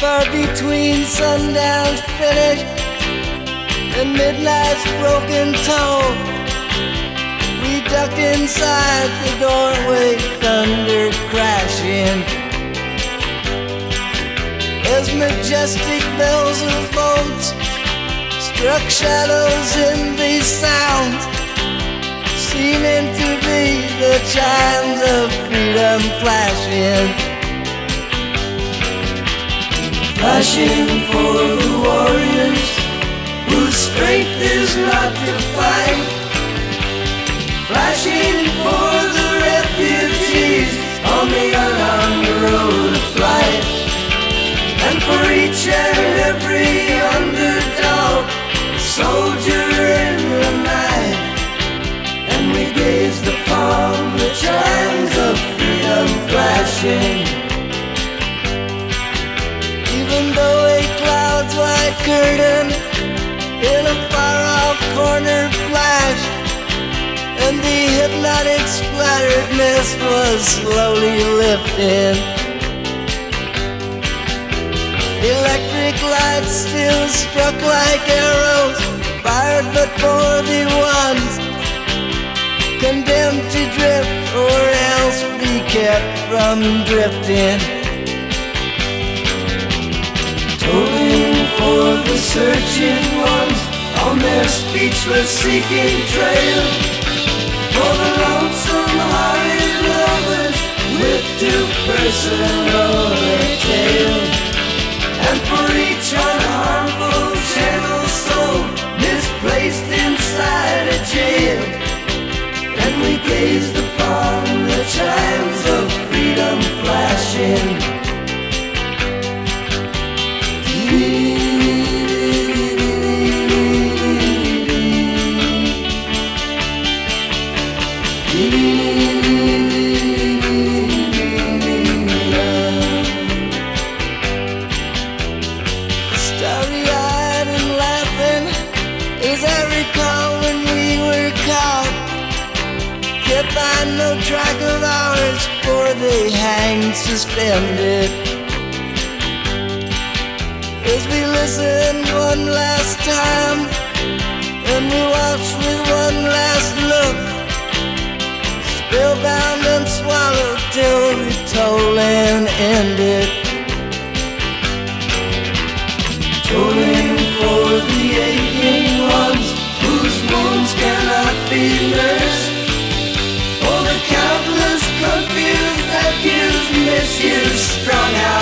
Far between sundown's finish and midnight's broken toe, we ducked inside the doorway, thunder crashing as majestic bells of boats struck shadows in these sounds, seeming to be the chimes of freedom flashing. Flashing for the warriors whose strength is not to fight. Flashing for the refugees on the unarmed road of flight. And for each and every underdog, soldier in the night. And we gazed upon the chimes of freedom flashing. Even though a cloud's white curtain in a far-off corner flashed, and the hypnotic splattered mist was slowly lifting, electric lights still struck like arrows, fired but for the ones condemned to drift or else be kept from drifting. Tolling for the searching ones on their speechless seeking trail, for the lonesome hearted lovers with two-personal tale, and for each unharmful gentle soul misplaced inside a jail. And we gazed upon the chimes of freedom flashing. Starry-eyed and laughing as I recall when we were caught, kept by no track of hours, for they hanged suspended. As we listened one last time, and we watched with one last look, spellbound and swallowed till the tolling ended. Tolling for the aching ones whose wounds cannot be nursed, for the countless confused, accused, misused, strung out